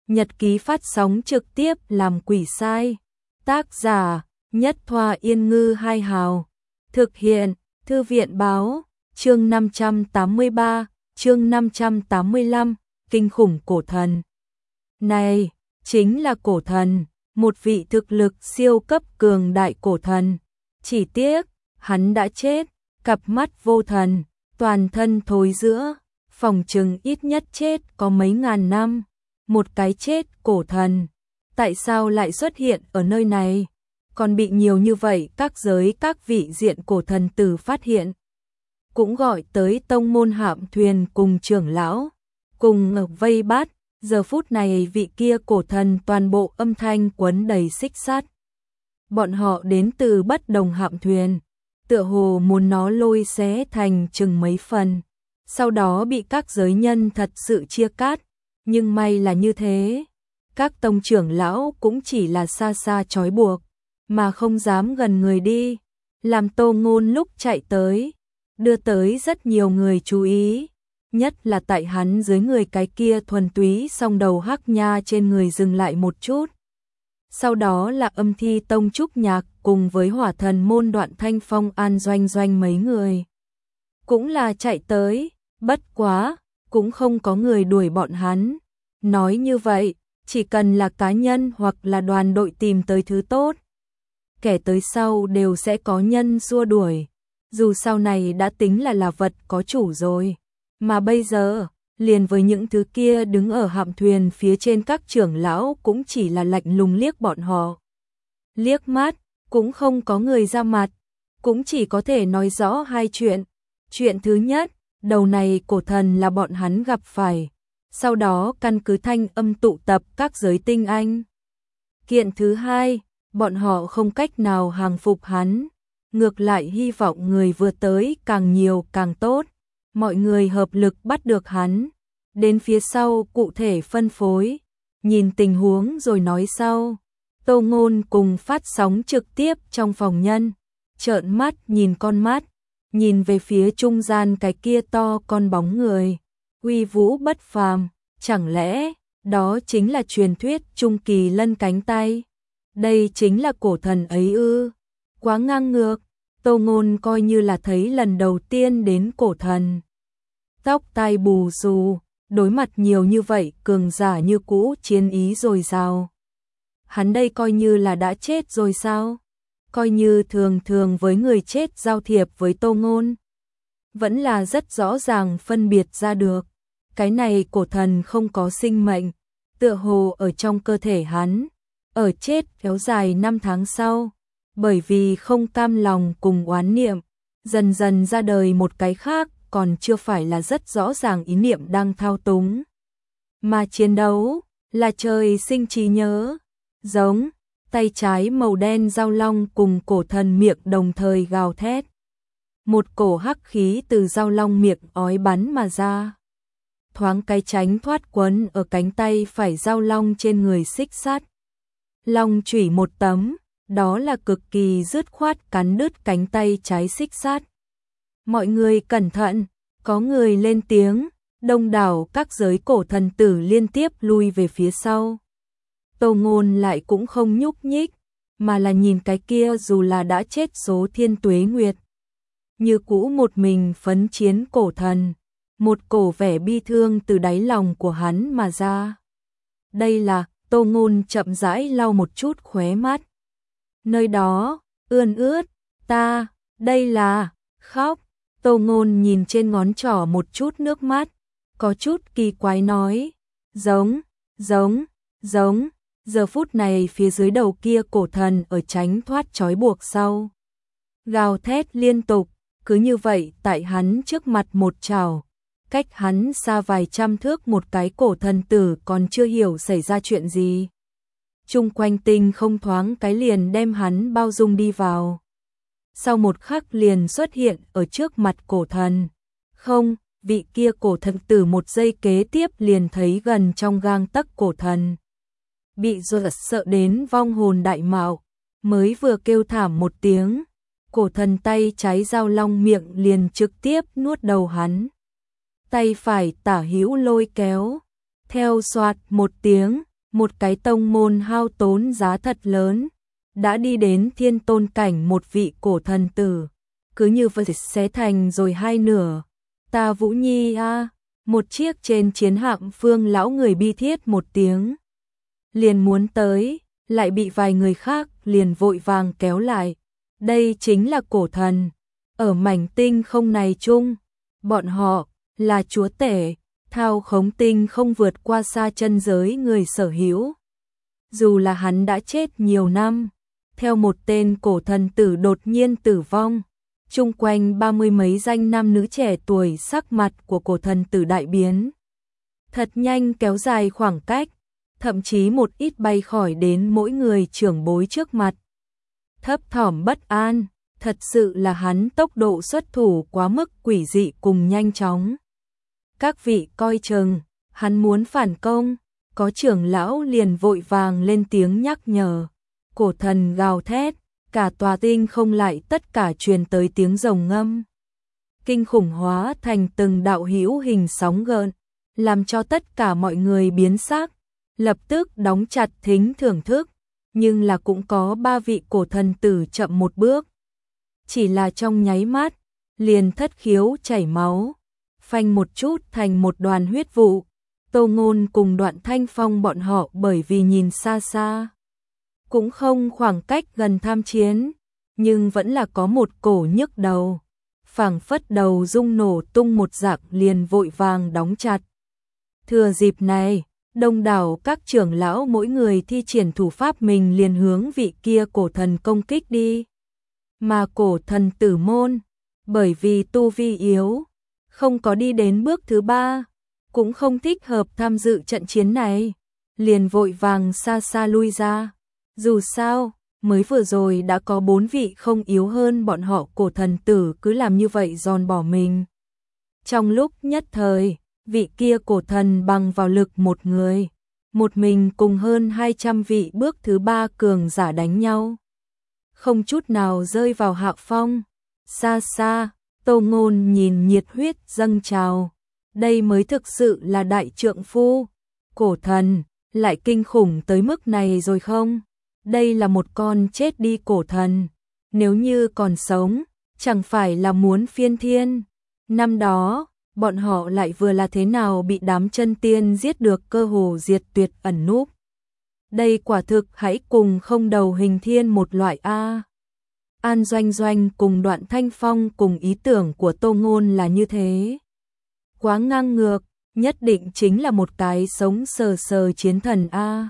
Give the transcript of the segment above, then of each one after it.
Nhật ký phát sóng trực tiếp làm quỷ sai. Tác giả Nhất Thoa Yên Ngư Hai Hào. Thực hiện Thư viện Báo. Chương 583, chương 585, kinh khủng cổ thần. Này, chính là cổ thần, một vị thực lực siêu cấp cường đại cổ thần. Chỉ tiếc, hắn đã chết, cặp mắt vô thần, toàn thân thối rữa, phòng chừng ít nhất chết có mấy ngàn năm. Một cái chết cổ thần, tại sao lại xuất hiện ở nơi này? Còn bị nhiều như vậy các giới các vị diện cổ thần tử phát hiện. Cũng gọi tới tông môn Hạm Thuyền cùng trưởng lão, cùng vây bắt. Giờ phút này vị kia cổ thần toàn bộ âm thanh quấn đầy xích sắt. Bọn họ đến từ bất đồng Hạm Thuyền, tựa hồ muốn nó lôi xé thành chừng mấy phần, sau đó bị các giới nhân thật sự chia cắt. Nhưng may là như thế, các tông trưởng lão cũng chỉ là xa xa trói buộc, mà không dám gần người đi, làm Tô Ngôn lúc chạy tới, đưa tới rất nhiều người chú ý, nhất là tại hắn dưới người cái kia thuần túy song đầu hắc nha trên người dừng lại một chút. Sau đó là Âm Thi Tông Trúc Nhạc cùng với Hỏa Thần môn Đoạn Thanh Phong An Doanh Doanh mấy người. Cũng là chạy tới, bất quá, cũng không có người đuổi bọn hắn. Nói như vậy, chỉ cần là cá nhân hoặc là đoàn đội tìm tới thứ tốt, kẻ tới sau đều sẽ có nhân xua đuổi. Dù sau này đã tính là vật có chủ rồi, mà bây giờ, liền với những thứ kia đứng ở Hạm Thuyền phía trên các trưởng lão cũng chỉ là lạnh lùng liếc bọn họ. Liếc mắt, cũng không có người ra mặt, cũng chỉ có thể nói rõ hai chuyện. Chuyện thứ nhất, đầu này cổ thần là bọn hắn gặp phải, sau đó căn cứ thanh âm tụ tập các giới tinh anh. Kiện thứ hai, bọn họ không cách nào hàng phục hắn, ngược lại hy vọng người vừa tới càng nhiều càng tốt, mọi người hợp lực bắt được hắn, đến phía sau cụ thể phân phối, nhìn tình huống rồi nói sau. Tô Ngôn cùng phát sóng trực tiếp trong phòng nhân, trợn mắt nhìn con mắt, nhìn về phía trung gian cái kia to con bóng người, uy vũ bất phàm, chẳng lẽ đó chính là truyền thuyết trung kỳ lân cánh tay? Đây chính là cổ thần ấy ư? Quá ngang ngược. Tô Ngôn coi như là thấy lần đầu tiên đến cổ thần. Tóc tai bù xù, đối mặt nhiều như vậy cường giả như cũ chiến ý dồi dào. Hắn đây coi như là đã chết rồi sao? Coi như thường thường với người chết giao thiệp với Tô Ngôn, vẫn là rất rõ ràng phân biệt ra được. Cái này cổ thần không có sinh mệnh, tựa hồ ở trong cơ thể hắn, ở chết kéo dài 5 tháng sau, bởi vì không cam lòng cùng oán niệm, dần dần ra đời một cái khác, còn chưa phải là rất rõ ràng ý niệm đang thao túng. Mà chiến đấu là trời sinh trí nhớ, giống tay trái màu đen giao long cùng cổ thần miệng đồng thời gào thét. Một cổ hắc khí từ giao long miệng ói bắn mà ra. Thoáng cái tránh thoát quấn ở cánh tay phải giao long trên người xích sắt. Long chủy một tấm, đó là cực kỳ dứt khoát cắn đứt cánh tay trái xích sắt. Mọi người cẩn thận, có người lên tiếng, đông đảo các giới cổ thần tử liên tiếp lui về phía sau. Tô Ngôn lại cũng không nhúc nhích, mà là nhìn cái kia dù là đã chết số thiên tuế nguyệt, như cũ một mình phấn chiến cổ thần, một cổ vẻ bi thương từ đáy lòng của hắn mà ra. Đây là, Tô Ngôn chậm rãi lau một chút khóe mắt. Nơi đó, ươn ướt, đây là, khóc. Tô Ngôn nhìn trên ngón trỏ một chút nước mắt, có chút kỳ quái nói, giống, giờ phút này phía dưới đầu kia cổ thần ở tránh thoát trói buộc sau. Gào thét liên tục, cứ như vậy tại hắn trước mặt một trảo, cách hắn xa vài trăm thước một cái cổ thần tử còn chưa hiểu xảy ra chuyện gì. Chung quanh tinh không thoáng cái liền đem hắn bao dung đi vào. Sau một khắc liền xuất hiện ở trước mặt cổ thần. Không, vị kia cổ thần tử một giây kế tiếp liền thấy gần trong gang tấc cổ thần. Bị dọa sợ đến vong hồn đại mạo, mới vừa kêu thảm một tiếng, cổ thần tay trái giao long miệng liền trực tiếp nuốt đầu hắn. Tay phải tả hữu lôi kéo, theo xoạt một tiếng, một cái tông môn hao tốn giá thật lớn, đã đi đến thiên tôn cảnh một vị cổ thần tử, cứ như vậy xé thành rồi hai nửa. Ta Vũ Nhi a, một chiếc trên chiến hạm Phương lão người bi thiết một tiếng, liền muốn tới, lại bị vài người khác liền vội vàng kéo lại. Đây chính là cổ thần, ở mảnh tinh không này chung, bọn họ là chúa tể, thao khống tinh không vượt qua xa chân giới người sở hữu. Dù là hắn đã chết nhiều năm, theo một tên cổ thần tử đột nhiên tử vong, chung quanh 30 mấy danh nam nữ trẻ tuổi sắc mặt của cổ thần tử đại biến. Thật nhanh kéo dài khoảng cách, thậm chí một ít bay khỏi đến mỗi người trưởng bối trước mặt. Thấp thỏm bất an, thật sự là hắn tốc độ xuất thủ quá mức quỷ dị cùng nhanh chóng. Các vị coi chừng, hắn muốn phản công, có trưởng lão liền vội vàng lên tiếng nhắc nhở. Cổ thần gào thét, cả tòa tinh không lại tất cả truyền tới tiếng rồng ngâm. Kinh khủng hóa thành từng đạo hữu hình sóng gợn, làm cho tất cả mọi người biến sắc, lập tức đóng chặt thính thưởng thức, nhưng là cũng có ba vị cổ thần tử chậm một bước. Chỉ là trong nháy mắt, liền thất khiếu chảy máu, phanh một chút thành một đoàn huyết vụ. Tô Ngôn cùng Đoạn Thanh Phong bọn họ bởi vì nhìn xa xa, cũng không khoảng cách gần tham chiến, nhưng vẫn là có một cổ nhức đầu, phảng phất đầu rung nổ tung một dạng liền vội vàng đóng chặt. Thừa dịp này, đông đảo các trưởng lão mỗi người thi triển thủ pháp mình liền hướng vị kia cổ thần công kích đi. Mà cổ thần tử môn, bởi vì tu vi yếu, không có đi đến bước thứ ba, cũng không thích hợp tham dự trận chiến này, liền vội vàng xa xa lui ra. Dù sao, mới vừa rồi đã có 4 vị không yếu hơn bọn họ cổ thần tử cứ làm như vậy giòn bỏ mình. Trong lúc nhất thời, vị kia cổ thần bằng vào lực một người, một mình cùng hơn 200 vị bước thứ ba cường giả đánh nhau, không chút nào rơi vào hạ phong. Xa xa, Tô Ngôn nhìn nhiệt huyết dâng trào, đây mới thực sự là đại trượng phu. Cổ thần, lại kinh khủng tới mức này rồi không? Đây là một con chết đi cổ thần, nếu như còn sống, chẳng phải là muốn phiên thiên. Năm đó, bọn họ lại vừa là thế nào bị đám chân tiên giết được cơ hồ diệt tuyệt ẩn núp. Đây quả thực hãy cùng không đầu hình thiên một loại A. An Doanh Doanh cùng Đoạn Thanh Phong cùng ý tưởng của Tô Ngôn là như thế. Quá ngang ngược, nhất định chính là một cái sống sờ sờ chiến thần A.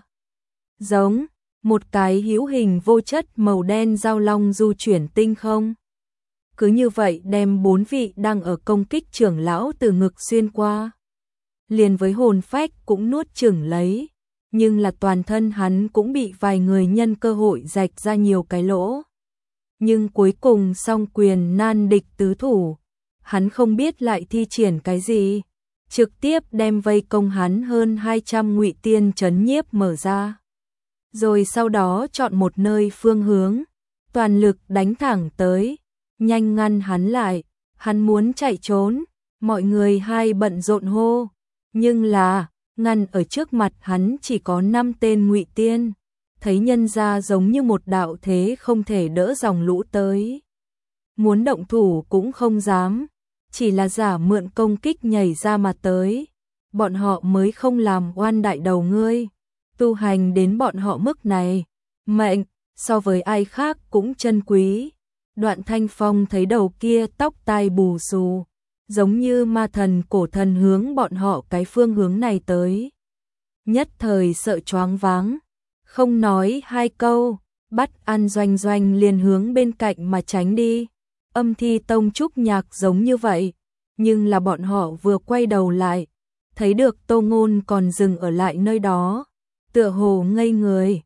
Giống, một cái hữu hình vô chất màu đen giao long du chuyển tinh không. Cứ như vậy đem 4 vị đang ở công kích trưởng lão từ ngực xuyên qua. Liền với hồn phách cũng nuốt chửng lấy, nhưng là toàn thân hắn cũng bị vài người nhân cơ hội rạch ra nhiều cái lỗ. Nhưng cuối cùng song quyền nan địch tứ thủ, hắn không biết lại thi triển cái gì, trực tiếp đem vây công hắn hơn 200 ngụy tiên trấn nhiếp mở ra. Rồi sau đó chọn một nơi phương hướng, toàn lực đánh thẳng tới, nhanh ngăn hắn lại, hắn muốn chạy trốn, mọi người hai bận rộn hô, nhưng là, ngăn ở trước mặt hắn chỉ có 5 tên ngụy tiên, thấy nhân ra giống như một đạo thế không thể đỡ dòng lũ tới. Muốn động thủ cũng không dám, chỉ là giả mượn công kích nhảy ra mà tới, bọn họ mới không làm oan đại đầu ngươi. Tu hành đến bọn họ mức này, mệnh, so với ai khác cũng chân quý. Đoạn Thanh Phong thấy đầu kia tóc tai bù xù, giống như ma thần cổ thần hướng bọn họ cái phương hướng này tới. Nhất thời sợ choáng váng, không nói hai câu, bắt An Doanh Doanh liền hướng bên cạnh mà tránh đi. Âm Thi Tông trúc nhạc giống như vậy, nhưng là bọn họ vừa quay đầu lại, thấy được Tô Ngôn còn dừng ở lại nơi đó. Tựa hồ ngây người,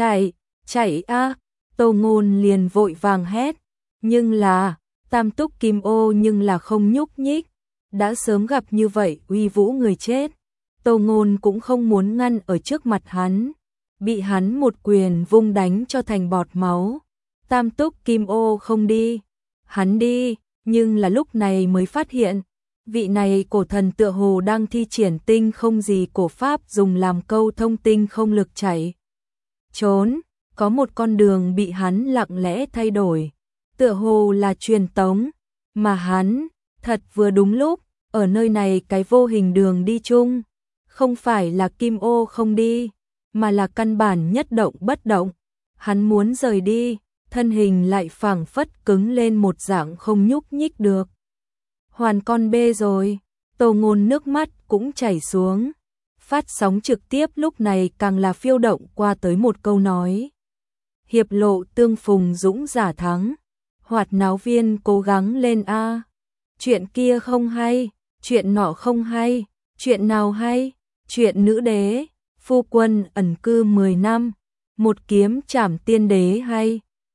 chạy a! Tô Ngôn liền vội vàng hét, nhưng là, Tam Túc Kim Ô nhưng là không nhúc nhích, đã sớm gặp như vậy uy vũ người chết. Tô Ngôn cũng không muốn ngăn ở trước mặt hắn, bị hắn một quyền vung đánh cho thành bọt máu. Tam Túc Kim Ô không đi, hắn đi, nhưng là lúc này mới phát hiện, Vị này cổ thần tựa hồ đang thi triển tinh không gì cổ pháp dùng làm câu thông tinh không lực chảy trốn, có một con đường bị hắn lặng lẽ thay đổi, tựa hồ là truyền tống, mà hắn, thật vừa đúng lúc, ở nơi này cái vô hình đường đi chung, không phải là kim ô không đi, mà là căn bản nhất động bất động, hắn muốn rời đi, thân hình lại phảng phất cứng lên một dạng không nhúc nhích được. Hoàn con bê rồi, Tô Ngôn nước mắt cũng chảy xuống. Phát sóng trực tiếp lúc này càng là phiêu động qua tới một câu nói. Hiệp lộ tương phùng dũng giả thắng, hoạt náo viên cố gắng lên a. Chuyện kia không hay, chuyện nọ không hay, chuyện nào hay, chuyện nữ đế, phu quân ẩn cư 10 năm, một kiếm trảm tiên đế hay.